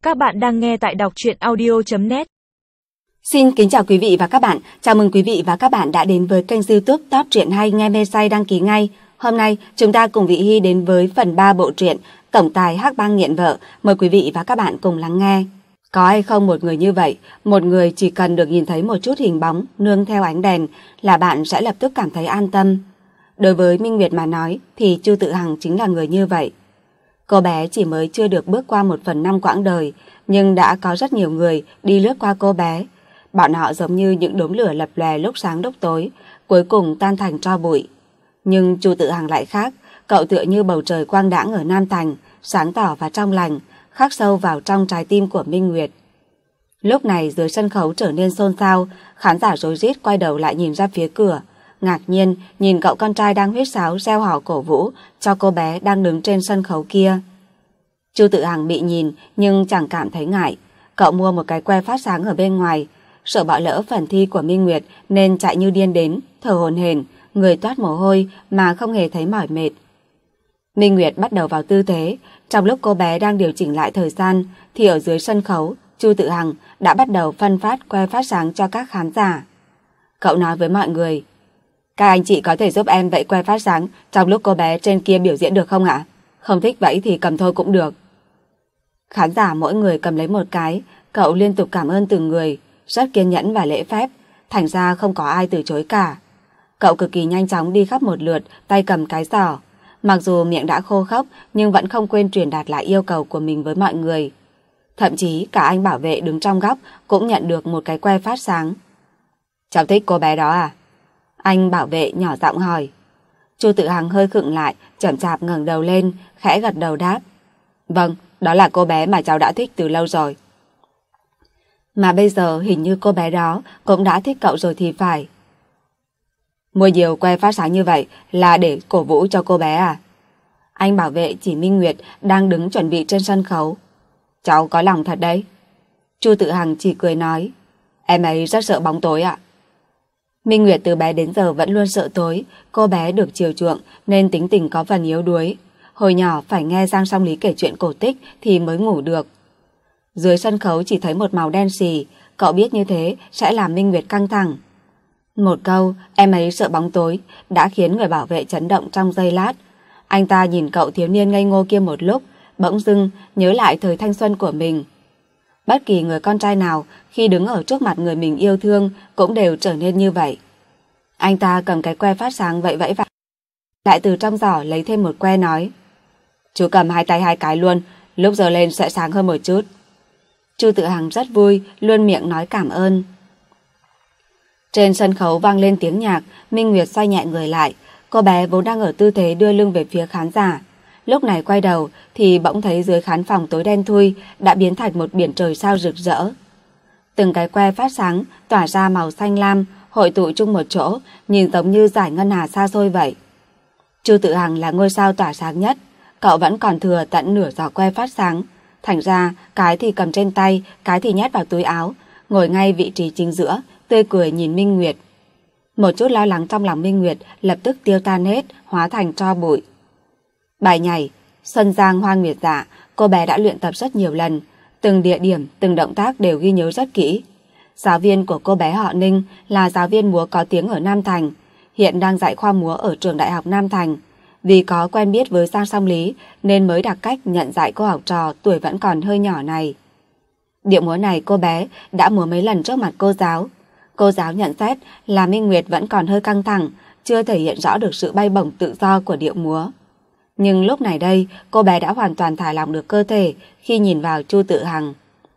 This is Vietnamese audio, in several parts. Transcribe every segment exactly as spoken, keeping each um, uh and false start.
Các bạn đang nghe tại đọc truyện audio chấm net. Xin kính chào quý vị và các bạn. Chào mừng quý vị và các bạn đã đến với kênh YouTube Top Truyện Hay. Nghe mê say đăng ký ngay. Hôm nay chúng ta cùng Vị Hy đến với phần ba bộ truyện Tổng tài hắc bang nghiện vợ. Mời quý vị và các bạn cùng lắng nghe. Có hay không một người như vậy, một người chỉ cần được nhìn thấy một chút hình bóng nương theo ánh đèn là bạn sẽ lập tức cảm thấy an tâm. Đối với Minh Nguyệt mà nói thì Chu Tự Hằng chính là người như vậy. Cô bé chỉ mới chưa được bước qua một phần năm quãng đời, nhưng đã có rất nhiều người đi lướt qua cô bé. Bọn họ giống như những đốm lửa lập lòe lúc sáng lúc tối, cuối cùng tan thành tro bụi. Nhưng Chu Tự Hằng lại khác, cậu tựa như bầu trời quang đãng ở Nam Thành, sáng tỏ và trong lành, khắc sâu vào trong trái tim của Minh Nguyệt. Lúc này dưới sân khấu trở nên xôn xao, khán giả rối rít quay đầu lại nhìn ra phía cửa, ngạc nhiên nhìn cậu con trai đang huýt sáo reo hò cổ vũ cho cô bé đang đứng trên sân khấu kia. Chu Tự Hằng bị nhìn nhưng chẳng cảm thấy ngại. Cậu mua một cái que phát sáng ở bên ngoài, sợ bỏ lỡ phần thi của Minh Nguyệt nên chạy như điên đến, thở hổn hển, người toát mồ hôi mà không hề thấy mỏi mệt. Minh Nguyệt bắt đầu vào tư thế. Trong lúc cô bé đang điều chỉnh lại thời gian thì ở dưới sân khấu, Chu Tự Hằng đã bắt đầu phân phát que phát sáng cho các khán giả. Cậu nói với mọi người: "Các anh chị có thể giúp em vẫy que phát sáng trong lúc cô bé trên kia biểu diễn được không ạ? Không thích vẫy thì cầm thôi cũng được." Khán giả mỗi người cầm lấy một cái, cậu liên tục cảm ơn từng người, rất kiên nhẫn và lễ phép, thành ra không có ai từ chối cả. Cậu cực kỳ nhanh chóng đi khắp một lượt, tay cầm cái giỏ. Mặc dù miệng đã khô khốc nhưng vẫn không quên truyền đạt lại yêu cầu của mình với mọi người. Thậm chí cả anh bảo vệ đứng trong góc cũng nhận được một cái que phát sáng. "Cháu thích cô bé đó à?" Anh bảo vệ nhỏ giọng hỏi. Chu Tự Hằng hơi khựng lại, chậm chạp ngẩng đầu lên, khẽ gật đầu đáp: "Vâng, đó là cô bé mà cháu đã thích từ lâu rồi." Mà bây giờ hình như cô bé đó cũng đã thích cậu rồi thì phải. "Mua nhiều que phát sáng như vậy là để cổ vũ cho cô bé à?" Anh bảo vệ chỉ Minh Nguyệt đang đứng chuẩn bị trên sân khấu. "Cháu có lòng thật đấy." Chu Tự Hằng chỉ cười nói: "Em ấy rất sợ bóng tối ạ." Minh Nguyệt từ bé đến giờ vẫn luôn sợ tối. Cô bé được chiều chuộng nên tính tình có phần yếu đuối. Hồi nhỏ phải nghe Giang Song Lý kể chuyện cổ tích thì mới ngủ được. Dưới sân khấu chỉ thấy một màu đen xì. Cậu biết như thế sẽ làm Minh Nguyệt căng thẳng. Một câu "em ấy sợ bóng tối" đã khiến người bảo vệ chấn động trong giây lát. Anh ta nhìn cậu thiếu niên ngây ngô kia một lúc, bỗng dưng nhớ lại thời thanh xuân của mình. Bất kỳ người con trai nào khi đứng ở trước mặt người mình yêu thương cũng đều trở nên như vậy. Anh ta cầm cái que phát sáng vẫy vẫy vào, lại từ trong giỏ lấy thêm một que nói: "Chú cầm hai tay hai cái luôn, lúc giờ lên sẽ sáng hơn một chút." Chu Tự Hằng rất vui, luôn miệng nói cảm ơn. Trên sân khấu vang lên tiếng nhạc. Minh Nguyệt xoay nhẹ người lại. Cô bé vốn đang ở tư thế đưa lưng về phía khán giả, lúc này quay đầu thì bỗng thấy dưới khán phòng tối đen thui đã biến thành một biển trời sao rực rỡ. Từng cái que phát sáng tỏa ra màu xanh lam, hội tụ chung một chỗ, nhìn giống như dải ngân hà xa xôi vậy. Chu Tự Hằng là ngôi sao tỏa sáng nhất. Cậu vẫn còn thừa tận nửa giỏ que phát sáng, thành ra cái thì cầm trên tay, cái thì nhét vào túi áo, ngồi ngay vị trí chính giữa, tươi cười nhìn Minh Nguyệt. Một chút lo lắng trong lòng Minh Nguyệt lập tức tiêu tan hết, hóa thành tro bụi. Bài nhảy Xuân Giang Hoa Nguyệt Dạ cô bé đã luyện tập rất nhiều lần, từng địa điểm, từng động tác đều ghi nhớ rất kỹ. Giáo viên của cô bé họ Ninh là giáo viên múa có tiếng ở Nam Thành, hiện đang dạy khoa múa ở trường Đại học Nam Thành. Vì có quen biết với Giang Song Lý nên mới đặt cách nhận dạy cô học trò tuổi vẫn còn hơi nhỏ này. Điệu múa này cô bé đã múa mấy lần trước mặt cô giáo. Cô giáo nhận xét là Minh Nguyệt vẫn còn hơi căng thẳng, chưa thể hiện rõ được sự bay bổng tự do của điệu múa. Nhưng lúc này đây, cô bé đã hoàn toàn thả lỏng được cơ thể khi nhìn vào Chu Tự Hằng.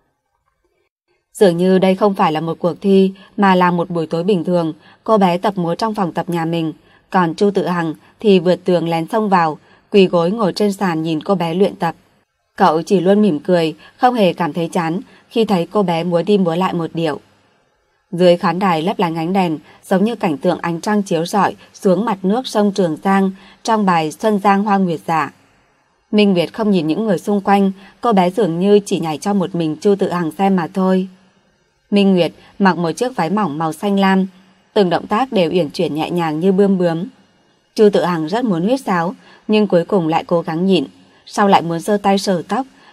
Dường như đây không phải là một cuộc thi mà là một buổi tối bình thường. Cô bé tập múa trong phòng tập nhà mình, còn Chu Tự Hằng thì vượt tường lén xông vào, quỳ gối ngồi trên sàn nhìn cô bé luyện tập. Cậu chỉ luôn mỉm cười, không hề cảm thấy chán khi thấy cô bé múa đi múa lại một điệu. Dưới khán đài lấp lánh ánh đèn, giống như cảnh tượng ánh trăng chiếu rọi xuống mặt nước sông Trường Giang trong bài Xuân Giang Hoa Nguyệt Dạ. Minh Nguyệt không nhìn những người xung quanh, cô bé dường như chỉ nhảy cho một mình Chu Tự Hằng xem mà thôi. Minh Nguyệt mặc một chiếc váy mỏng màu xanh lam, từng động tác đều uyển chuyển nhẹ nhàng như bươm bướm. Chu Tự Hằng rất muốn huýt sáo, nhưng cuối cùng lại cố gắng nhịn, sau lại muốn giơ tay sờ tóc,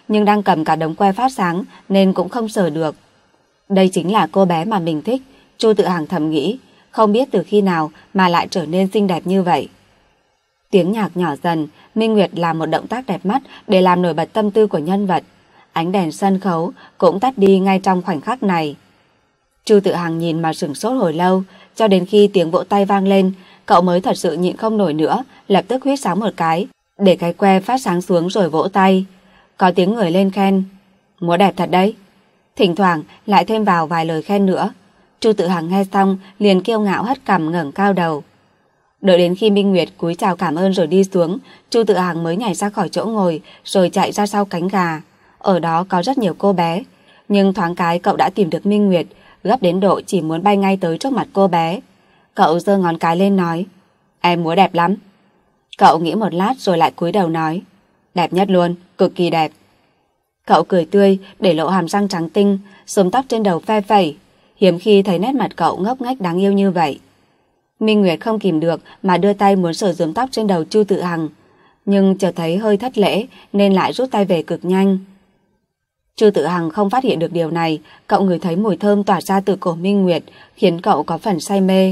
nhưng đang cầm cả đống que phát sáng nên cũng không sờ được. Đây chính là cô bé mà mình thích, Chu Tự Hằng thầm nghĩ, không biết từ khi nào mà lại trở nên xinh đẹp như vậy. Tiếng nhạc nhỏ dần, Minh Nguyệt làm một động tác đẹp mắt để làm nổi bật tâm tư của nhân vật. Ánh đèn sân khấu cũng tắt đi ngay trong khoảnh khắc này. Chu Tự Hằng nhìn mà sửng sốt hồi lâu, cho đến khi tiếng vỗ tay vang lên, cậu mới thật sự nhịn không nổi nữa, lập tức huýt sáo một cái, để cái que phát sáng xuống rồi vỗ tay. Có tiếng người lên khen, múa đẹp thật đấy. Thỉnh thoảng lại thêm vào vài lời khen nữa. Chu Tự Hằng nghe xong liền kiêu ngạo hất cằm ngẩng cao đầu. Đợi đến khi Minh Nguyệt cúi chào cảm ơn rồi đi xuống, Chu Tự Hằng mới nhảy ra khỏi chỗ ngồi rồi chạy ra sau cánh gà. Ở đó có rất nhiều cô bé, nhưng thoáng cái cậu đã tìm được Minh Nguyệt, gấp đến độ chỉ muốn bay ngay tới trước mặt cô bé. Cậu giơ ngón cái lên nói, em múa đẹp lắm. Cậu nghĩ một lát rồi lại cúi đầu nói, đẹp nhất luôn, cực kỳ đẹp. Cậu cười tươi để lộ hàm răng trắng tinh, xúm tóc trên đầu phe phẩy, hiếm khi thấy nét mặt cậu ngốc nghếch đáng yêu như vậy. Minh Nguyệt không kìm được mà đưa tay muốn sờ rúm tóc trên đầu Chu Tự Hằng, nhưng chợt thấy hơi thất lễ nên lại rút tay về cực nhanh. Chu Tự Hằng không phát hiện được điều này, cậu ngửi thấy mùi thơm tỏa ra từ cổ Minh Nguyệt, khiến cậu có phần say mê.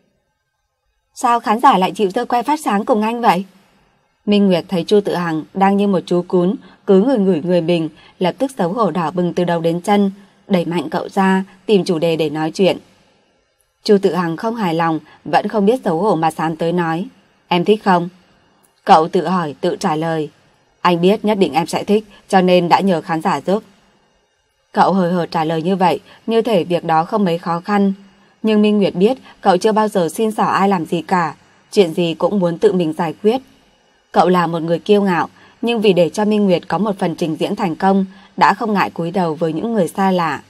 Sao khán giả lại chịu giơ que phát sáng cùng anh vậy? Minh Nguyệt thấy Chu Tự Hằng đang như một chú cún, cứ ngửi ngửi người mình, lập tức xấu hổ đỏ bừng từ đầu đến chân, đẩy mạnh cậu ra, tìm chủ đề để nói chuyện. Chu Tự Hằng không hài lòng, vẫn không biết xấu hổ mà sán tới nói, em thích không? Cậu tự hỏi, tự trả lời, anh biết nhất định em sẽ thích, cho nên đã nhờ khán giả giúp. Cậu hời hợt trả lời như vậy, như thể việc đó không mấy khó khăn. Nhưng Minh Nguyệt biết cậu chưa bao giờ xin xỏ ai làm gì cả, chuyện gì cũng muốn tự mình giải quyết. Cậu là một người kiêu ngạo, nhưng vì để cho Minh Nguyệt có một phần trình diễn thành công, đã không ngại cúi đầu với những người xa lạ.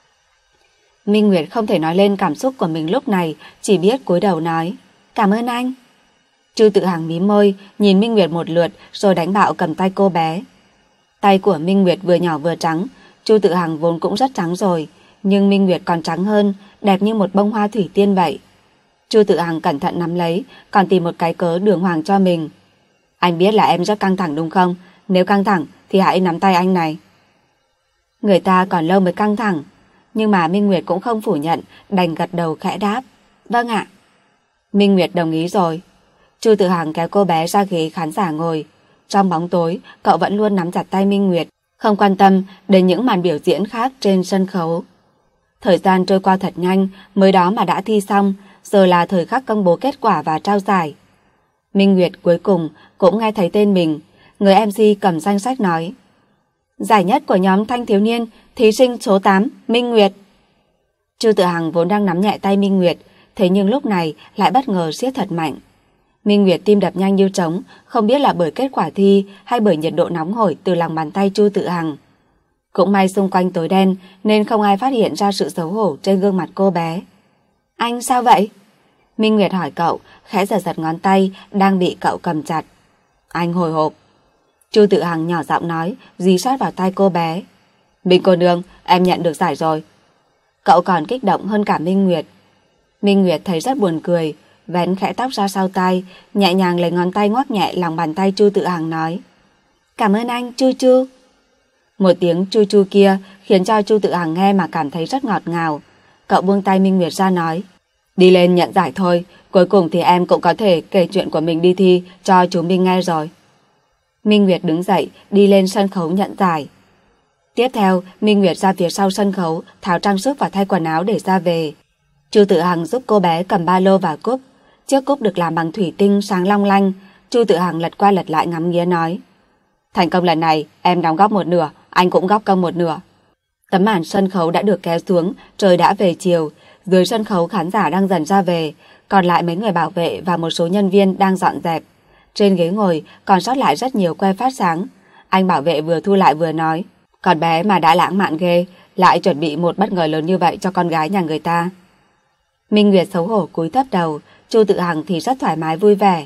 Minh Nguyệt không thể nói lên cảm xúc của mình lúc này, chỉ biết cúi đầu nói, cảm ơn anh. Chu Tự Hằng mím môi, nhìn Minh Nguyệt một lượt rồi đánh bạo cầm tay cô bé. Tay của Minh Nguyệt vừa nhỏ vừa trắng, Chu Tự Hằng vốn cũng rất trắng rồi, nhưng Minh Nguyệt còn trắng hơn, đẹp như một bông hoa thủy tiên vậy. Chu Tự Hằng cẩn thận nắm lấy, còn tìm một cái cớ đường hoàng cho mình. Anh biết là em rất căng thẳng đúng không? Nếu căng thẳng thì hãy nắm tay anh này. Người ta còn lâu mới căng thẳng, nhưng mà Minh Nguyệt cũng không phủ nhận, đành gật đầu khẽ đáp, vâng ạ. Minh Nguyệt đồng ý rồi. Chu Tự Hằng kéo cô bé ra ghế khán giả ngồi. Trong bóng tối, cậu vẫn luôn nắm chặt tay Minh Nguyệt, không quan tâm đến những màn biểu diễn khác trên sân khấu. Thời gian trôi qua thật nhanh, mới đó mà đã thi xong, giờ là thời khắc công bố kết quả và trao giải. Minh Nguyệt cuối cùng cũng nghe thấy tên mình, người em xê cầm danh sách nói, giải nhất của nhóm thanh thiếu niên, thí sinh số tám, Minh Nguyệt. Chu Tự Hằng vốn đang nắm nhẹ tay Minh Nguyệt, thế nhưng lúc này lại bất ngờ siết thật mạnh. Minh Nguyệt tim đập nhanh như trống, không biết là bởi kết quả thi hay bởi nhiệt độ nóng hổi từ lòng bàn tay Chu Tự Hằng. Cũng may xung quanh tối đen nên không ai phát hiện ra sự xấu hổ trên gương mặt cô bé. Anh sao vậy? Minh Nguyệt hỏi cậu, khẽ giật giật ngón tay đang bị cậu cầm chặt. Anh hồi hộp. Chu Tự Hằng nhỏ giọng nói, dí sát vào tai cô bé. Minh cô nương, em nhận được giải rồi. Cậu còn kích động hơn cả Minh Nguyệt. Minh Nguyệt thấy rất buồn cười, vén khẽ tóc ra sau tai, nhẹ nhàng lấy ngón tay ngoắc nhẹ lòng bàn tay Chu Tự Hằng nói, cảm ơn anh, Chu Chu. Một tiếng chu chu kia khiến cho Chu Tự Hằng nghe mà cảm thấy rất ngọt ngào. Cậu buông tay Minh Nguyệt ra nói, đi lên nhận giải thôi, cuối cùng thì em cũng có thể kể chuyện của mình đi thi cho chú Minh nghe rồi. Minh Nguyệt đứng dậy, đi lên sân khấu nhận giải. Tiếp theo, Minh Nguyệt ra phía sau sân khấu, tháo trang sức và thay quần áo để ra về. Chu Tự Hằng giúp cô bé cầm ba lô và cúp. Chiếc cúp được làm bằng thủy tinh sáng long lanh. Chu Tự Hằng lật qua lật lại ngắm nghía nói, thành công lần này em đóng góp một nửa, anh cũng góp công một nửa. Tấm màn sân khấu đã được kéo xuống, trời đã về chiều. Dưới sân khấu khán giả đang dần ra về, còn lại mấy người bảo vệ và một số nhân viên đang dọn dẹp. Trên ghế ngồi còn sót lại rất nhiều que phát sáng. Anh bảo vệ vừa thu lại vừa nói, con bé mà đã lãng mạn ghê, lại chuẩn bị một bất ngờ lớn như vậy cho con gái nhà người ta. Minh Nguyệt xấu hổ cúi thấp đầu, Chu Tự Hằng thì rất thoải mái vui vẻ.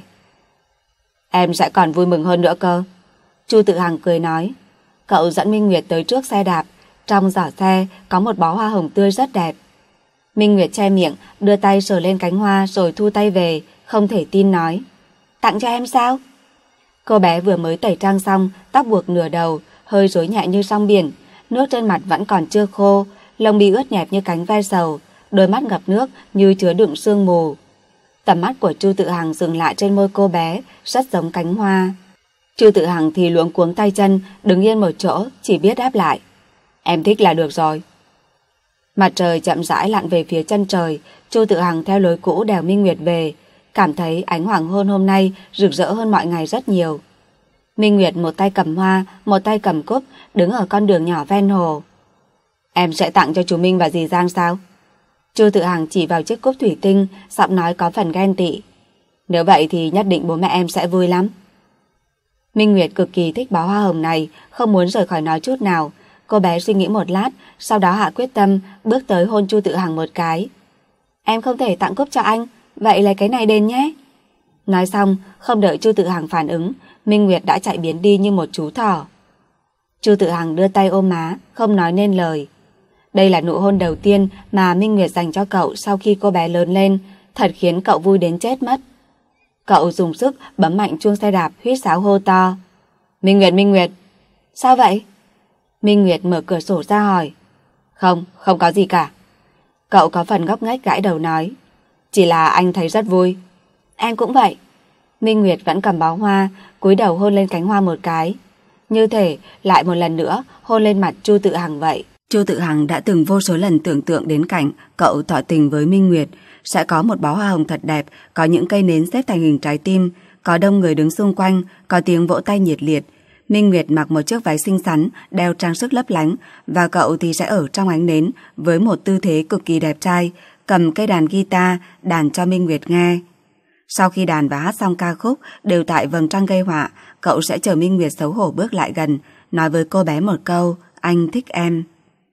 Em sẽ còn vui mừng hơn nữa cơ. Chu Tự Hằng cười nói. Cậu dẫn Minh Nguyệt tới trước xe đạp, trong giỏ xe có một bó hoa hồng tươi rất đẹp. Minh Nguyệt che miệng, đưa tay sờ lên cánh hoa rồi thu tay về, không thể tin nói, tặng cho em sao? Cô bé vừa mới tẩy trang xong, tóc buộc nửa đầu, hơi rối nhẹ như sóng biển, nước trên mặt vẫn còn chưa khô, lông mi ướt nhẹp như cánh ve sầu, đôi mắt ngập nước như chứa đựng sương mù. Tầm mắt của Chu Tự Hằng dừng lại trên môi cô bé, rất giống cánh hoa. Chu Tự Hằng thì luống cuống tay chân, đứng yên một chỗ, chỉ biết đáp lại: "Em thích là được rồi." Mặt trời chậm rãi lặn về phía chân trời, Chu Tự Hằng theo lối cũ đèo Minh Nguyệt về, cảm thấy ánh hoàng hôn hôm nay rực rỡ hơn mọi ngày rất nhiều. Minh Nguyệt một tay cầm hoa, một tay cầm cúp, đứng ở con đường nhỏ ven hồ. "Em sẽ tặng cho chú Minh và dì Giang sao?" Chu Tự Hằng chỉ vào chiếc cúp thủy tinh, giọng nói có phần ghen tị. "Nếu vậy thì nhất định bố mẹ em sẽ vui lắm." Minh Nguyệt cực kỳ thích bó hoa hồng này, không muốn rời khỏi nó chút nào. Cô bé suy nghĩ một lát, sau đó hạ quyết tâm, bước tới hôn Chu Tự Hằng một cái. "Em không thể tặng cúp cho anh, vậy lấy cái này đền nhé." Nói xong, không đợi Chu Tự Hằng phản ứng, Minh Nguyệt đã chạy biến đi như một chú thỏ. Chu Tự Hằng đưa tay ôm má, không nói nên lời. Đây là nụ hôn đầu tiên mà Minh Nguyệt dành cho cậu sau khi cô bé lớn lên, thật khiến cậu vui đến chết mất. Cậu dùng sức bấm mạnh chuông xe đạp, huýt sáo hô to: "Minh Nguyệt, Minh Nguyệt!" "Sao vậy?" Minh Nguyệt mở cửa sổ ra hỏi. "Không, không có gì cả." Cậu có phần ngốc nghếch gãi đầu nói. "Chỉ là anh thấy rất vui." "Em cũng vậy." Minh Nguyệt vẫn cầm bó hoa, cúi đầu hôn lên cánh hoa một cái. Như thể lại một lần nữa hôn lên mặt Chu Tự Hằng vậy. Chu Tự Hằng đã từng vô số lần tưởng tượng đến cảnh cậu tỏ tình với Minh Nguyệt, sẽ có một bó hoa hồng thật đẹp, có những cây nến xếp thành hình trái tim, có đông người đứng xung quanh, có tiếng vỗ tay nhiệt liệt. Minh Nguyệt mặc một chiếc váy xinh xắn, đeo trang sức lấp lánh, và cậu thì sẽ ở trong ánh nến với một tư thế cực kỳ đẹp trai, cầm cây đàn guitar đàn cho Minh Nguyệt nghe. Sau khi đàn và hát xong ca khúc đều tại vầng trăng gây họa, cậu sẽ chờ Minh Nguyệt xấu hổ bước lại gần, nói với cô bé một câu: "Anh thích em."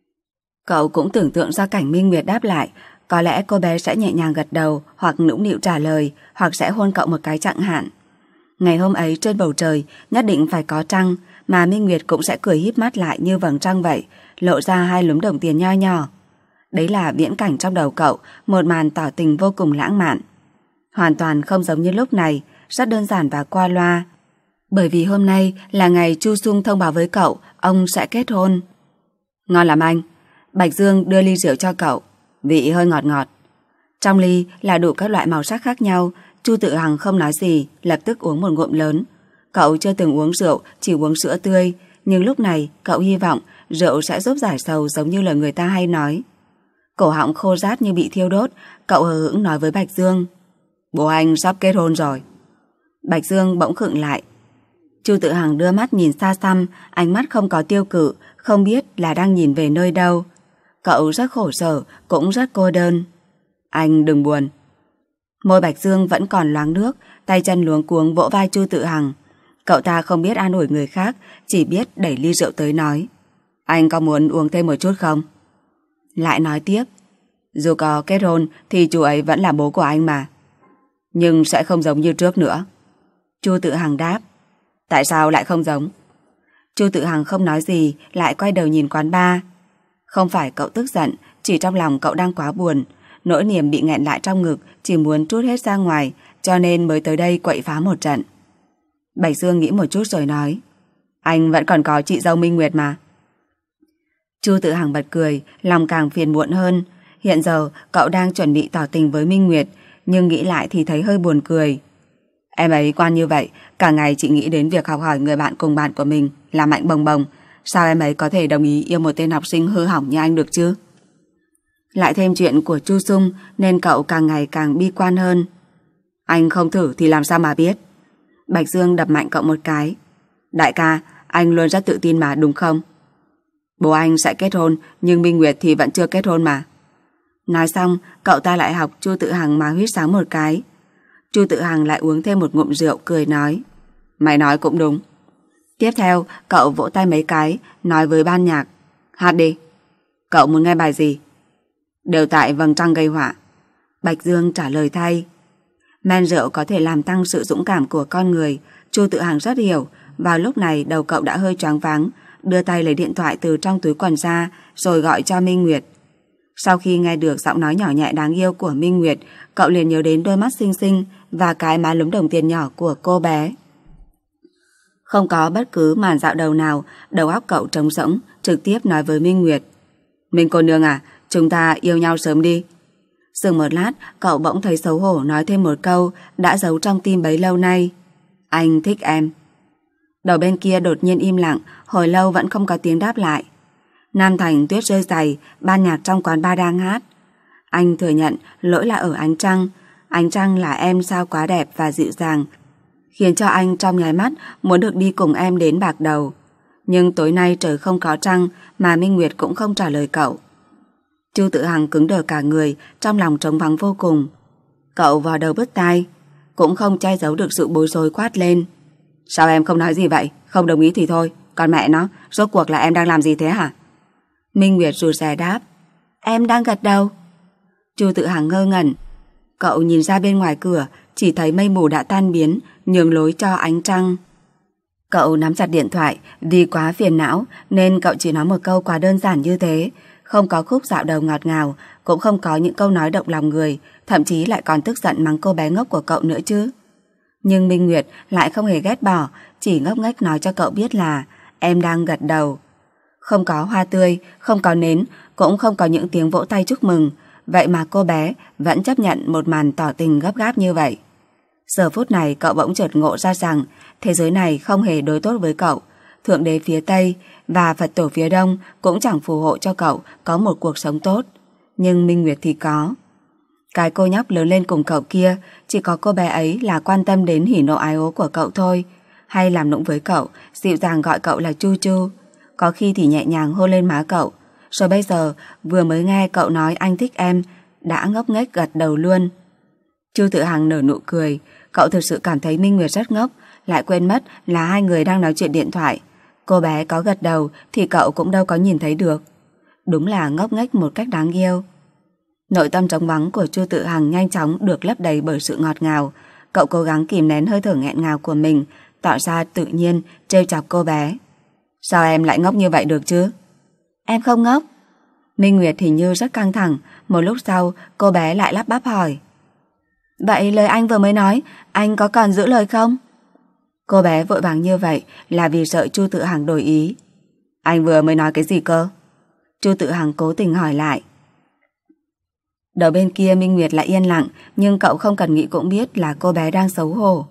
Cậu cũng tưởng tượng ra cảnh Minh Nguyệt đáp lại, có lẽ cô bé sẽ nhẹ nhàng gật đầu, hoặc nũng nịu trả lời, hoặc sẽ hôn cậu một cái chẳng hạn. Ngày hôm ấy trên bầu trời nhất định phải có trăng, mà Minh Nguyệt cũng sẽ cười híp mắt lại như vầng trăng vậy, lộ ra hai lúm đồng tiền nho nhỏ. Đấy là viễn cảnh trong đầu cậu, một màn tỏ tình vô cùng lãng mạn. Hoàn toàn không giống như lúc này, rất đơn giản và qua loa. Bởi vì hôm nay là ngày Chu Sung thông báo với cậu ông sẽ kết hôn. "Ngon lắm anh." Bạch Dương đưa ly rượu cho cậu, vị hơi ngọt ngọt. Trong ly là đủ các loại màu sắc khác nhau. Chu Tự Hằng không nói gì, lập tức uống một ngụm lớn. Cậu chưa từng uống rượu, chỉ uống sữa tươi, nhưng lúc này cậu hy vọng rượu sẽ giúp giải sầu, giống như lời người ta hay nói. Cổ họng khô rát như bị thiêu đốt, cậu hờ hững nói với Bạch Dương: "Bố anh sắp kết hôn rồi." Bạch Dương bỗng khựng lại. Chu Tự Hằng đưa mắt nhìn xa xăm, ánh mắt không có tiêu cự, không biết là đang nhìn về nơi đâu. Cậu rất khổ sở, cũng rất cô đơn. "Anh đừng buồn." Môi Bạch Dương vẫn còn loáng nước, tay chân luống cuống vỗ vai Chu Tự Hằng. Cậu ta không biết an ủi người khác, chỉ biết đẩy ly rượu tới nói: "Anh có muốn uống thêm một chút không?" Lại nói tiếp: "Dù có kết hôn thì chú ấy vẫn là bố của anh mà." "Nhưng sẽ không giống như trước nữa." Chu Tự Hằng đáp. "Tại sao lại không giống?" Chu Tự Hằng không nói gì, lại quay đầu nhìn quán bar. Không phải cậu tức giận, chỉ trong lòng cậu đang quá buồn. Nỗi niềm bị nghẹn lại trong ngực, chỉ muốn trút hết ra ngoài, cho nên mới tới đây quậy phá một trận. Bạch Dương nghĩ một chút rồi nói: "Anh vẫn còn có chị dâu Minh Nguyệt mà." Chu Tự Hằng bật cười, lòng càng phiền muộn hơn. Hiện giờ cậu đang chuẩn bị tỏ tình với Minh Nguyệt, nhưng nghĩ lại thì thấy hơi buồn cười. Em ấy quan như vậy, cả ngày chỉ nghĩ đến việc học hỏi người bạn cùng bạn của mình là Mạnh Bồng Bồng. Sao em ấy có thể đồng ý yêu một tên học sinh hư hỏng như anh được chứ? Lại thêm chuyện của Chu Sung nên cậu càng ngày càng bi quan hơn. Anh không thử thì làm sao mà biết. Bạch Dương đập mạnh cậu một cái. Đại ca, anh luôn rất tự tin mà đúng không? Bố anh sẽ kết hôn, nhưng Minh Nguyệt thì vẫn chưa kết hôn mà. Nói xong, cậu ta lại học Chu Tự Hằng mà huýt sáo một cái. Chu Tự Hằng lại uống thêm một ngụm rượu, cười nói: Mày nói cũng đúng. Tiếp theo, cậu vỗ tay mấy cái, nói với ban nhạc: Hát đi. Cậu muốn nghe bài gì? Đều tại vầng trăng gây họa. Bạch Dương trả lời thay. Men rượu có thể làm tăng sự dũng cảm của con người. Chu Tự Hằng rất hiểu. Vào lúc này đầu cậu đã hơi choáng váng, đưa tay lấy điện thoại từ trong túi quần ra, rồi gọi cho Minh Nguyệt. Sau khi nghe được giọng nói nhỏ nhẹ đáng yêu của Minh Nguyệt, cậu liền nhớ đến đôi mắt xinh xinh và cái má lúm đồng tiền nhỏ của cô bé. Không có bất cứ màn dạo đầu nào, đầu óc cậu trống rỗng, trực tiếp nói với Minh Nguyệt. Minh cô nương à, chúng ta yêu nhau sớm đi. Dừng một lát, cậu bỗng thấy xấu hổ nói thêm một câu đã giấu trong tim bấy lâu nay. Anh thích em. Đầu bên kia đột nhiên im lặng, hồi lâu vẫn không có tiếng đáp lại. Nam thành tuyết rơi dày, ban nhạc trong quán bar đang hát. Anh thừa nhận lỗi là ở ánh trăng. Ánh trăng là em sao quá đẹp và dịu dàng, khiến cho anh trong nháy mắt muốn được đi cùng em đến bạc đầu. Nhưng tối nay trời không có trăng mà Minh Nguyệt cũng không trả lời cậu. Chu Tự Hằng cứng đờ cả người, trong lòng trống vắng vô cùng. Cậu vò đầu bứt tai, cũng không che giấu được sự bối rối quát lên. Sao em không nói gì vậy? Không đồng ý thì thôi, còn mẹ nó, rốt cuộc là em đang làm gì thế hả? Minh Nguyệt rụt rè đáp. Em đang gật đầu. Chu Tự Hằng ngơ ngẩn. Cậu nhìn ra bên ngoài cửa, chỉ thấy mây mù đã tan biến, nhường lối cho ánh trăng. Cậu nắm chặt điện thoại, vì quá phiền não nên cậu chỉ nói một câu quá đơn giản như thế. Không có khúc dạo đầu ngọt ngào, cũng không có những câu nói động lòng người, thậm chí lại còn tức giận mắng cô bé ngốc của cậu nữa chứ. Nhưng Minh Nguyệt lại không hề ghét bỏ, chỉ ngốc nghếch nói cho cậu biết là em đang gật đầu. Không có hoa tươi, không có nến, cũng không có những tiếng vỗ tay chúc mừng. Vậy mà cô bé vẫn chấp nhận một màn tỏ tình gấp gáp như vậy. Giờ phút này cậu bỗng chợt ngộ ra rằng thế giới này không hề đối tốt với cậu. Thượng đế phía Tây và Phật tổ phía Đông cũng chẳng phù hộ cho cậu có một cuộc sống tốt. Nhưng Minh Nguyệt thì có. Cái cô nhóc lớn lên cùng cậu kia, chỉ có cô bé ấy là quan tâm đến hỉ nộ ái ố của cậu thôi. Hay làm nũng với cậu, dịu dàng gọi cậu là Chu Chu. Có khi thì nhẹ nhàng hôn lên má cậu. Rồi bây giờ vừa mới nghe cậu nói anh thích em, đã ngốc nghếch gật đầu luôn. Chu Tự Hằng nở nụ cười. Cậu thực sự cảm thấy Minh Nguyệt rất ngốc, lại quên mất là hai người đang nói chuyện điện thoại. Cô bé có gật đầu thì cậu cũng đâu có nhìn thấy được. Đúng là ngốc nghếch một cách đáng yêu. Nội tâm trống vắng của Chu Tự Hằng nhanh chóng được lấp đầy bởi sự ngọt ngào. Cậu cố gắng kìm nén hơi thở nghẹn ngào của mình, tỏ ra tự nhiên, trêu chọc cô bé. Sao em lại ngốc như vậy được chứ? Em không ngốc. Minh Nguyệt hình như rất căng thẳng. Một lúc sau cô bé lại lắp bắp hỏi. Vậy lời anh vừa mới nói, anh có còn giữ lời không? Cô bé vội vàng như vậy là vì sợ Chu Tự Hằng đổi ý. Anh vừa mới nói cái gì cơ? Chu Tự Hằng cố tình hỏi lại. Đầu bên kia Minh Nguyệt lại yên lặng, nhưng cậu không cần nghĩ cũng biết là cô bé đang xấu hổ.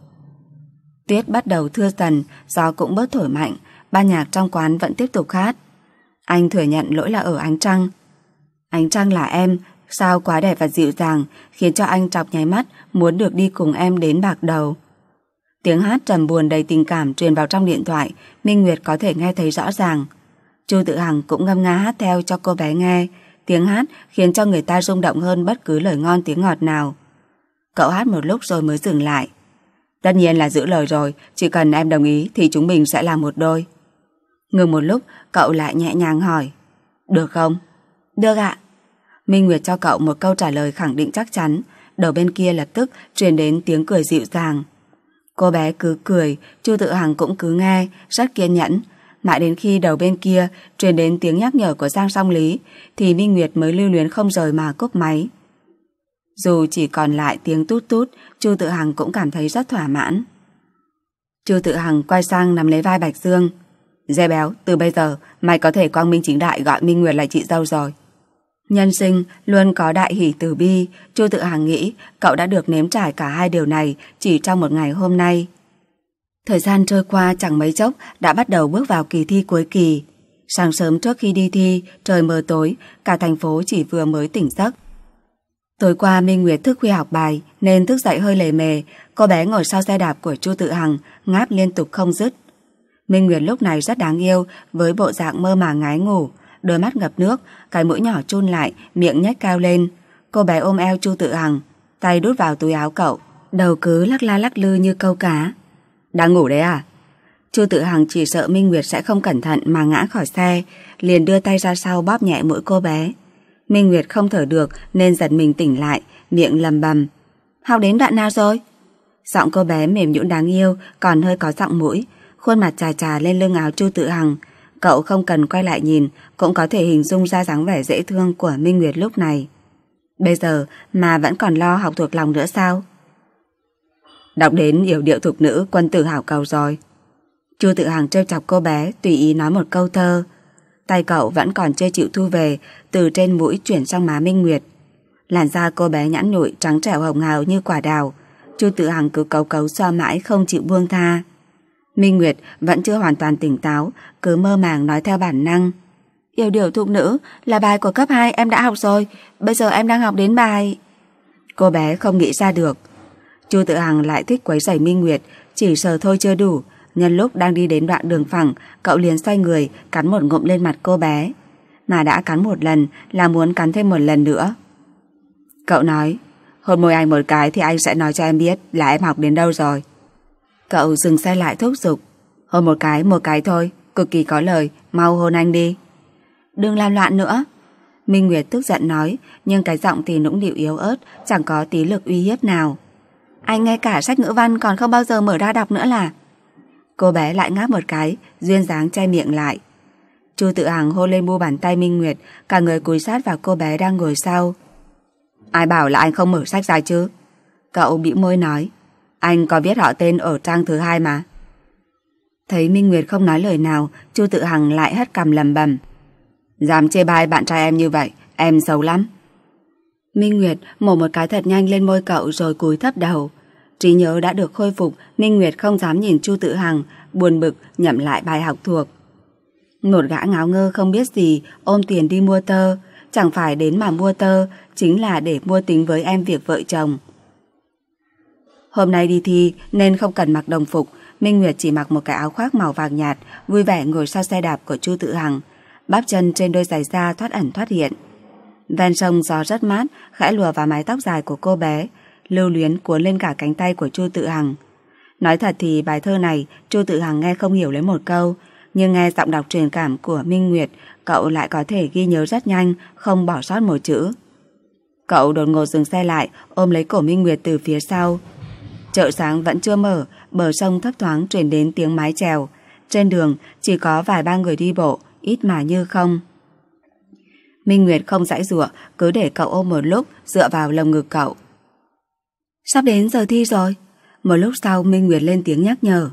Tuyết bắt đầu thưa dần, gió cũng bớt thổi mạnh, ban nhạc trong quán vẫn tiếp tục hát. Anh thừa nhận lỗi là ở ánh trăng. Ánh trăng là em, sao quá đẹp và dịu dàng, khiến cho anh chọc nháy mắt muốn được đi cùng em đến bạc đầu. Tiếng hát trầm buồn đầy tình cảm truyền vào trong điện thoại, Minh Nguyệt có thể nghe thấy rõ ràng. Chu Tự Hằng cũng ngâm nga hát theo cho cô bé nghe. Tiếng hát khiến cho người ta rung động hơn bất cứ lời ngon tiếng ngọt nào. Cậu hát một lúc rồi mới dừng lại. Tất nhiên là giữ lời rồi, chỉ cần em đồng ý thì chúng mình sẽ làm một đôi. Ngừng một lúc, cậu lại nhẹ nhàng hỏi. Được không? Được ạ. Minh Nguyệt cho cậu một câu trả lời khẳng định chắc chắn. Đầu bên kia lập tức truyền đến tiếng cười dịu dàng. Cô bé cứ cười, Chu Tự Hằng cũng cứ nghe, rất kiên nhẫn. Mãi đến khi đầu bên kia truyền đến tiếng nhắc nhở của Giang Song Lý thì Minh Nguyệt mới lưu luyến không rời mà cúp máy. Dù chỉ còn lại tiếng tút tút, Chu Tự Hằng cũng cảm thấy rất thỏa mãn. Chu Tự Hằng quay sang nắm lấy vai Bạch Dương. Dê béo, từ bây giờ mày có thể quang minh chính đại gọi Minh Nguyệt là chị dâu rồi. Nhân sinh luôn có đại hỷ từ bi. Chu Tự Hằng nghĩ cậu đã được nếm trải cả hai điều này chỉ trong một ngày hôm nay. Thời gian trôi qua chẳng mấy chốc đã bắt đầu bước vào kỳ thi cuối kỳ. Sáng sớm trước khi đi thi, trời mờ tối, cả thành phố chỉ vừa mới tỉnh giấc. Tối qua Minh Nguyệt thức khuya học bài nên thức dậy hơi lề mề. Cô bé ngồi sau xe đạp của Chu Tự Hằng, ngáp liên tục không dứt. Minh Nguyệt lúc này rất đáng yêu với bộ dạng mơ màng ngái ngủ, đôi mắt ngập nước, cái mũi nhỏ chun lại, miệng nhếch cao lên. Cô bé ôm eo Chu Tự Hằng, tay đút vào túi áo cậu, đầu cứ lắc la lắc lư như câu cá. Đang ngủ đấy à? Chu Tự Hằng chỉ sợ Minh Nguyệt sẽ không cẩn thận mà ngã khỏi xe, liền đưa tay ra sau bóp nhẹ mũi cô bé. Minh Nguyệt không thở được nên giật mình tỉnh lại, miệng lầm bầm. Học đến đoạn nào rồi? Giọng cô bé mềm nhũn đáng yêu, còn hơi có giọng mũi, khuôn mặt trà trà lên lưng áo Chu Tự Hằng. Cậu không cần quay lại nhìn cũng có thể hình dung ra dáng vẻ dễ thương của Minh Nguyệt lúc này. Bây giờ mà vẫn còn lo học thuộc lòng nữa sao? Đọc đến yểu điệu thục nữ quân tử hảo cầu rồi. Chu Tự Hằng trêu chọc cô bé, tùy ý nói một câu thơ. Tay cậu vẫn còn chưa chịu thu về, từ trên mũi chuyển sang má Minh Nguyệt. Làn da cô bé nhẵn nhụi, trắng trẻo hồng hào như quả đào. Chu Tự Hằng cứ cấu cấu xoa mãi không chịu buông tha. Minh Nguyệt vẫn chưa hoàn toàn tỉnh táo, cứ mơ màng nói theo bản năng. Yêu điều thục nữ là bài của cấp hai em đã học rồi, bây giờ em đang học đến bài... Cô bé không nghĩ ra được. Chu Tự Hằng lại thích quấy rầy Minh Nguyệt, chỉ sờ thôi chưa đủ. Nhân lúc đang đi đến đoạn đường phẳng, cậu liền xoay người, cắn một ngụm lên mặt cô bé. Mà đã cắn một lần là muốn cắn thêm một lần nữa. Cậu nói, hôn môi anh một cái thì anh sẽ nói cho em biết là em học đến đâu rồi. Cậu dừng xe lại thúc giục. Hôn một cái, một cái thôi, cực kỳ có lời, mau hôn anh đi. Đừng làm loạn nữa. Minh Nguyệt tức giận nói, nhưng cái giọng thì nũng nịu yếu ớt, chẳng có tí lực uy hiếp nào. Anh ngay cả sách ngữ văn còn không bao giờ mở ra đọc nữa là... Cô bé lại ngáp một cái, duyên dáng che miệng lại. Chu Tự Hằng hôn lên mu bàn tay Minh Nguyệt, cả người cúi sát vào cô bé đang ngồi sau. Ai bảo là anh không mở sách ra chứ? Cậu bĩu môi nói, anh có viết họ tên ở trang thứ hai mà. Thấy Minh Nguyệt không nói lời nào, Chu Tự Hằng lại hất cằm lầm bầm. Dám chê bai bạn trai em như vậy, em xấu lắm. Minh Nguyệt mổ một cái thật nhanh lên môi cậu rồi cúi thấp đầu. Trí nhớ đã được khôi phục, Minh Nguyệt không dám nhìn Chu Tự Hằng, buồn bực nhẩm lại bài học thuộc. Một gã ngáo ngơ không biết gì ôm tiền đi mua tơ, chẳng phải đến mà mua tơ, chính là để mua tính với em việc vợ chồng. Hôm nay đi thi nên không cần mặc đồng phục, Minh Nguyệt chỉ mặc một cái áo khoác màu vàng nhạt, vui vẻ ngồi sau xe đạp của Chu Tự Hằng, bắp chân trên đôi giày da thoát ẩn thoát hiện. Ven sông gió rất mát, khẽ lùa vào mái tóc dài của cô bé, lưu luyến cuốn lên cả cánh tay của Chu Tự Hằng. Nói thật thì bài thơ này Chu Tự Hằng nghe không hiểu lấy một câu, nhưng nghe giọng đọc truyền cảm của Minh Nguyệt, cậu lại có thể ghi nhớ rất nhanh, không bỏ sót một chữ. Cậu đột ngột dừng xe lại, ôm lấy cổ Minh Nguyệt từ phía sau. Chợ sáng vẫn chưa mở, bờ sông thấp thoáng truyền đến tiếng mái chèo. Trên đường chỉ có vài ba người đi bộ, ít mà như không. Minh Nguyệt không giãy giụa, cứ để cậu ôm một lúc, dựa vào lồng ngực cậu. Sắp đến giờ thi rồi. Một lúc sau Minh Nguyệt lên tiếng nhắc nhở.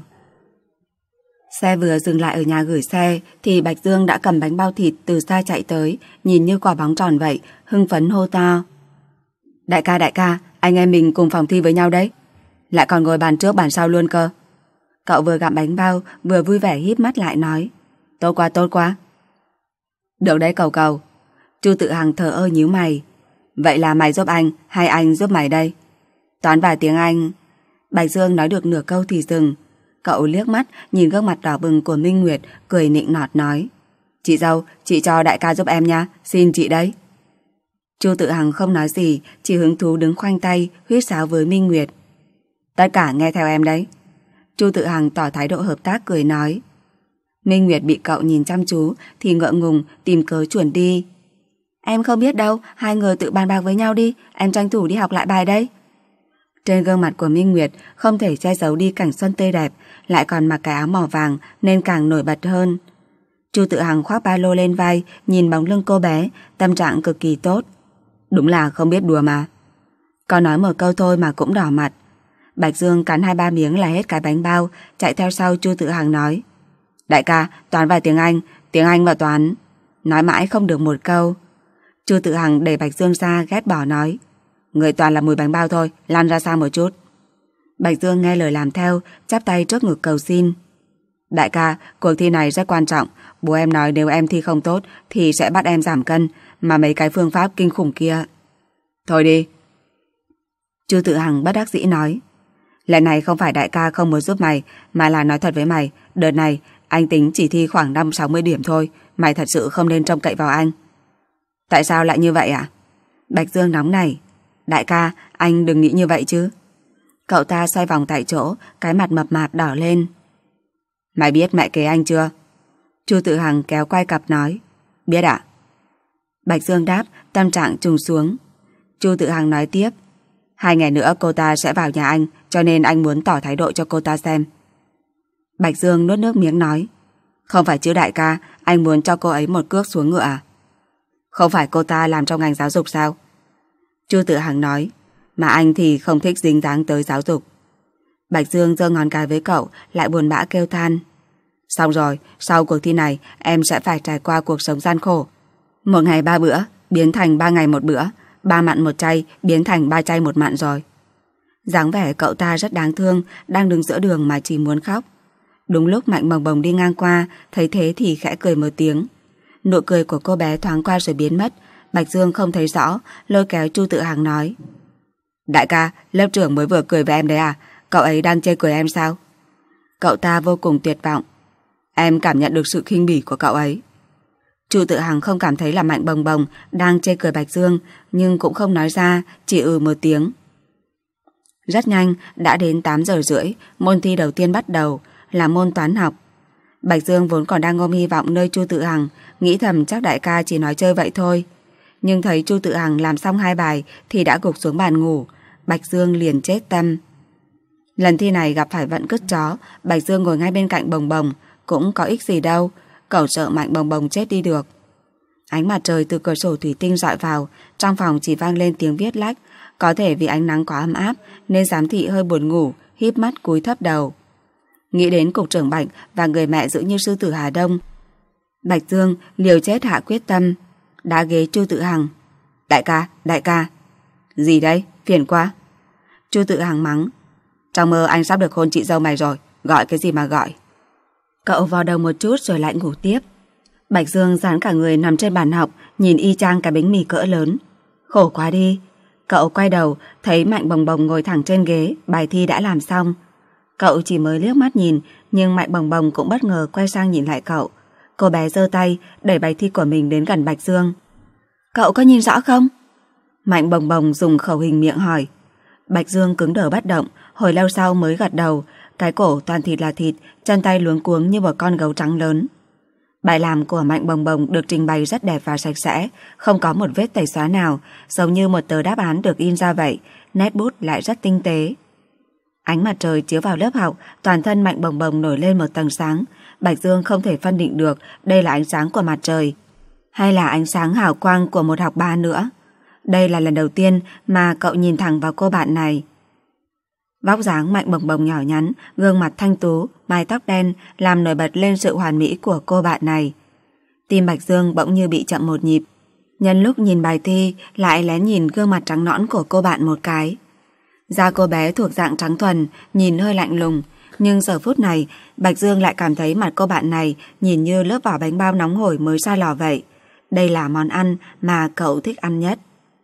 Xe vừa dừng lại ở nhà gửi xe thì Bạch Dương đã cầm bánh bao thịt từ xa chạy tới, nhìn như quả bóng tròn vậy, hưng phấn hô to. Đại ca đại ca, anh em mình cùng phòng thi với nhau đấy. Lại còn ngồi bàn trước bàn sau luôn cơ. Cậu vừa gặm bánh bao vừa vui vẻ híp mắt lại nói. Tốt quá tốt quá. Được đấy cầu cầu. Chu Tự Hằng thờ ơ nhíu mày. Vậy là mày giúp anh hay anh giúp mày đây? Toán và tiếng Anh. Bạch Dương nói được nửa câu thì dừng. Cậu liếc mắt nhìn gương mặt đỏ bừng của Minh Nguyệt, cười nịnh nọt nói. Chị dâu, chị cho đại ca giúp em nha, xin chị đấy. Chu Tự Hằng không nói gì, chỉ hứng thú đứng khoanh tay, huýt sáo với Minh Nguyệt. Tất cả nghe theo em đấy. Chu Tự Hằng tỏ thái độ hợp tác cười nói. Minh Nguyệt bị cậu nhìn chăm chú thì ngượng ngùng tìm cớ chuồn đi. Em không biết đâu, hai người tự bàn bạc với nhau đi, em tranh thủ đi học lại bài đây. Trên gương mặt của Minh Nguyệt không thể che giấu đi cảnh xuân tươi đẹp, lại còn mặc cái áo màu vàng nên càng nổi bật hơn. Chu Tự Hằng khoác ba lô lên vai, nhìn bóng lưng cô bé, tâm trạng cực kỳ tốt. Đúng là không biết đùa mà. Có nói một câu thôi mà cũng đỏ mặt. Bạch Dương cắn hai ba miếng là hết cái bánh bao, chạy theo sau Chu Tự Hằng nói. Đại ca, toán và tiếng Anh, tiếng Anh và toán. Nói mãi không được một câu. Chu Tự Hằng đẩy Bạch Dương ra ghét bỏ nói. Người toàn là mùi bánh bao thôi, lăn ra xa một chút. Bạch Dương nghe lời làm theo, chắp tay trước ngực cầu xin. Đại ca, cuộc thi này rất quan trọng. Bố em nói nếu em thi không tốt thì sẽ bắt em giảm cân, mà mấy cái phương pháp kinh khủng kia. Thôi đi. Chu Tự Hằng bất đắc dĩ nói. Lần này không phải đại ca không muốn giúp mày, mà là nói thật với mày, đợt này anh tính chỉ thi khoảng năm sáu mươi điểm thôi, mày thật sự không nên trông cậy vào anh. Tại sao lại như vậy ạ? À? Bạch Dương nóng nảy. Đại ca, anh đừng nghĩ như vậy chứ. Cậu ta xoay vòng tại chỗ, cái mặt mập mạp đỏ lên. Mày biết mẹ kế anh chưa? Chu Tự Hằng kéo quay cặp nói. Biết ạ. Bạch Dương đáp, tâm trạng trùng xuống. Chu Tự Hằng nói tiếp. Hai ngày nữa cô ta sẽ vào nhà anh, cho nên anh muốn tỏ thái độ cho cô ta xem. Bạch Dương nuốt nước miếng nói. Không phải chứ đại ca, anh muốn cho cô ấy một cước xuống ngựa à? Không phải cô ta làm trong ngành giáo dục sao? Chu Tự Hằng nói. Mà anh thì không thích dính dáng tới giáo dục. Bạch Dương giơ ngón cái với cậu, lại buồn bã kêu than. Xong rồi, sau cuộc thi này em sẽ phải trải qua cuộc sống gian khổ. Một ngày ba bữa biến thành ba ngày một bữa, ba mặn một chay biến thành ba chay một mặn rồi. Dáng vẻ cậu ta rất đáng thương, đang đứng giữa đường mà chỉ muốn khóc. Đúng lúc Mạnh Bồng Bồng đi ngang qua, thấy thế thì khẽ cười một tiếng. Nụ cười của cô bé thoáng qua rồi biến mất. Bạch Dương không thấy rõ, lôi kéo Chu Tự Hằng nói: Đại ca, lớp trưởng mới vừa cười với em đấy à? Cậu ấy đang chê cười em sao? Cậu ta vô cùng tuyệt vọng. Em cảm nhận được sự khinh bỉ của cậu ấy. Chu Tự Hằng không cảm thấy là Mạnh Bồng Bồng đang chê cười Bạch Dương, nhưng cũng không nói ra, chỉ ừ một tiếng. Rất nhanh, đã đến tám giờ rưỡi, môn thi đầu tiên bắt đầu, là môn toán học. Bạch Dương vốn còn đang ôm hy vọng nơi Chu Tự Hằng, nghĩ thầm chắc đại ca chỉ nói chơi vậy thôi. Nhưng thấy Chu Tự Hằng làm xong hai bài thì đã gục xuống bàn ngủ, Bạch Dương liền chết tâm. Lần thi này gặp phải vận cứt chó, Bạch Dương ngồi ngay bên cạnh Bồng Bồng, cũng có ích gì đâu, cậu sợ Mạnh Bồng Bồng chết đi được. Ánh mặt trời từ cửa sổ thủy tinh rọi vào, trong phòng chỉ vang lên tiếng viết lách. Có thể vì ánh nắng quá ấm áp nên giám thị hơi buồn ngủ, híp mắt cúi thấp đầu. Nghĩ đến cục trưởng Bạch và người mẹ giữ như sư tử Hà Đông, Bạch Dương liều chết hạ quyết tâm, đá ghế Chu Tự Hằng. Đại ca, đại ca. Gì đấy, phiền quá. Chu Tự Hằng mắng. Trong mơ anh sắp được hôn chị dâu mày rồi, gọi cái gì mà gọi. Cậu vò đầu một chút rồi lại ngủ tiếp. Bạch Dương dán cả người nằm trên bàn học, nhìn y chang cái bánh mì cỡ lớn. Khổ quá đi. Cậu quay đầu, thấy Mạnh Bồng Bồng ngồi thẳng trên ghế, bài thi đã làm xong. Cậu chỉ mới liếc mắt nhìn, nhưng Mạnh Bồng Bồng cũng bất ngờ quay sang nhìn lại cậu. Cô bé giơ tay, đẩy bài thi của mình đến gần Bạch Dương. Cậu có nhìn rõ không? Mạnh Bồng Bồng dùng khẩu hình miệng hỏi. Bạch Dương cứng đờ bất động, hồi lâu sau mới gật đầu, cái cổ toàn thịt là thịt, chân tay luống cuống như một con gấu trắng lớn. Bài làm của Mạnh Bồng Bồng được trình bày rất đẹp và sạch sẽ, không có một vết tẩy xóa nào, giống như một tờ đáp án được in ra vậy, nét bút lại rất tinh tế. Ánh mặt trời chiếu vào lớp học, toàn thân Mạnh Bồng Bồng nổi lên một tầng sáng. Bạch Dương không thể phân định được đây là ánh sáng của mặt trời hay là ánh sáng hào quang của một học bá nữa. Đây là lần đầu tiên mà cậu nhìn thẳng vào cô bạn này. Vóc dáng Mạnh Bồng Bồng nhỏ nhắn, gương mặt thanh tú, mái tóc đen làm nổi bật lên sự hoàn mỹ của cô bạn này. Tim Bạch Dương bỗng như bị chậm một nhịp. Nhân lúc nhìn bài thi, lại lén nhìn gương mặt trắng nõn của cô bạn một cái. Da cô bé thuộc dạng trắng thuần, nhìn hơi lạnh lùng, nhưng giờ phút này Bạch Dương lại cảm thấy mặt cô bạn này nhìn như lớp vỏ bánh bao nóng hổi mới ra lò vậy. Đây là món ăn mà cậu thích ăn nhất.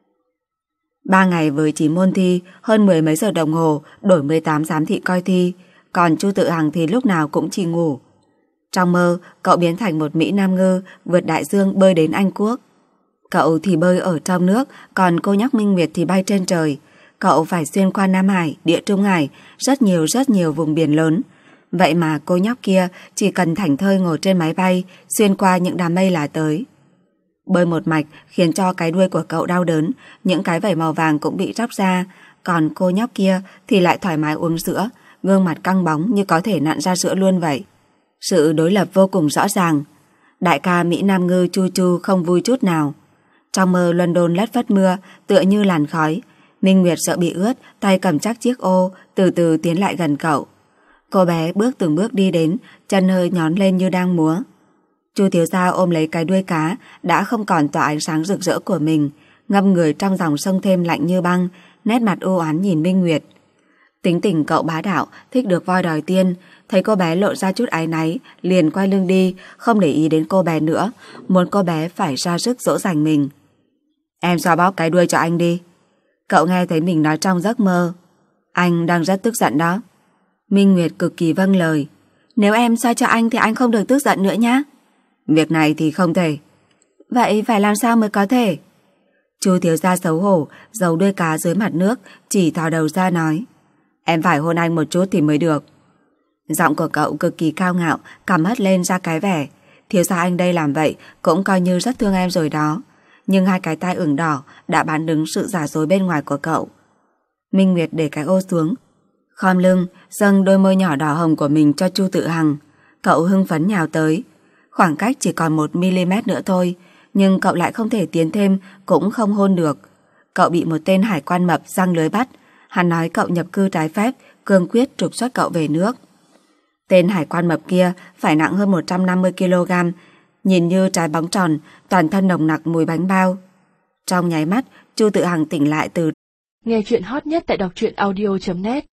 Ba ngày với chín môn thi, hơn mười mấy giờ đồng hồ, đổi mười tám giám thị coi thi, còn Chu Tự Hằng thì lúc nào cũng chỉ ngủ. Trong mơ, cậu biến thành một Mỹ Nam ngư, vượt đại dương bơi đến Anh Quốc. Cậu thì bơi ở trong nước, còn cô nhóc Minh Nguyệt thì bay trên trời. Cậu phải xuyên qua Nam Hải, Địa Trung Hải, rất nhiều rất nhiều vùng biển lớn. Vậy mà cô nhóc kia chỉ cần thảnh thơi ngồi trên máy bay, xuyên qua những đám mây là tới. Bơi một mạch khiến cho cái đuôi của cậu đau đớn, những cái vảy màu vàng cũng bị róc ra, còn cô nhóc kia thì lại thoải mái uống sữa, gương mặt căng bóng như có thể nặn ra sữa luôn vậy. Sự đối lập vô cùng rõ ràng. Đại ca Mỹ Nam ngư Chu Chu không vui chút nào. Trong mơ London lất phất mưa, tựa như làn khói. Minh Nguyệt sợ bị ướt, tay cầm chắc chiếc ô, từ từ tiến lại gần cậu. Cô bé bước từng bước đi đến, chân hơi nhón lên như đang múa. Chu thiếu gia ôm lấy cái đuôi cá đã không còn tỏa ánh sáng rực rỡ của mình, ngâm người trong dòng sông thêm lạnh như băng, nét mặt u oán nhìn Minh Nguyệt. Tính tình cậu bá đạo, thích được voi đòi tiên, thấy cô bé lộ ra chút áy náy, liền quay lưng đi, không để ý đến cô bé nữa, muốn cô bé phải ra sức dỗ dành mình. Em xoa bóp cái đuôi cho anh đi. Cậu nghe thấy mình nói trong giấc mơ. Anh đang rất tức giận đó. Minh Nguyệt cực kỳ vâng lời. Nếu em xoa cho anh thì anh không được tức giận nữa nhé. Việc này thì không thể. Vậy phải làm sao mới có thể? Chu thiếu gia xấu hổ, giấu đuôi cá dưới mặt nước, chỉ thò đầu ra nói. Em phải hôn anh một chút thì mới được. Giọng của cậu cực kỳ cao ngạo, cằm hất lên ra cái vẻ. Thiếu gia anh đây làm vậy cũng coi như rất thương em rồi đó. Nhưng hai cái tai ửng đỏ đã bán đứng sự giả dối bên ngoài của cậu. Minh Nguyệt để cái ô xuống, khom lưng, dâng đôi môi nhỏ đỏ hồng của mình cho Chu Tự Hằng. Cậu hưng phấn nhào tới. Khoảng cách chỉ còn một mi-li-mét nữa thôi, nhưng cậu lại không thể tiến thêm, cũng không hôn được. Cậu bị một tên hải quan mập giăng lưới bắt. Hắn nói cậu nhập cư trái phép, cương quyết trục xuất cậu về nước. Tên hải quan mập kia phải nặng hơn một trăm năm mươi ki lô gam, nhìn như trái bóng tròn, toàn thân nồng nặc mùi bánh bao. Trong nháy mắt, Chu Tự Hằng tỉnh lại từ nghe chuyện hot nhất tại đọc truyện audio chấm net.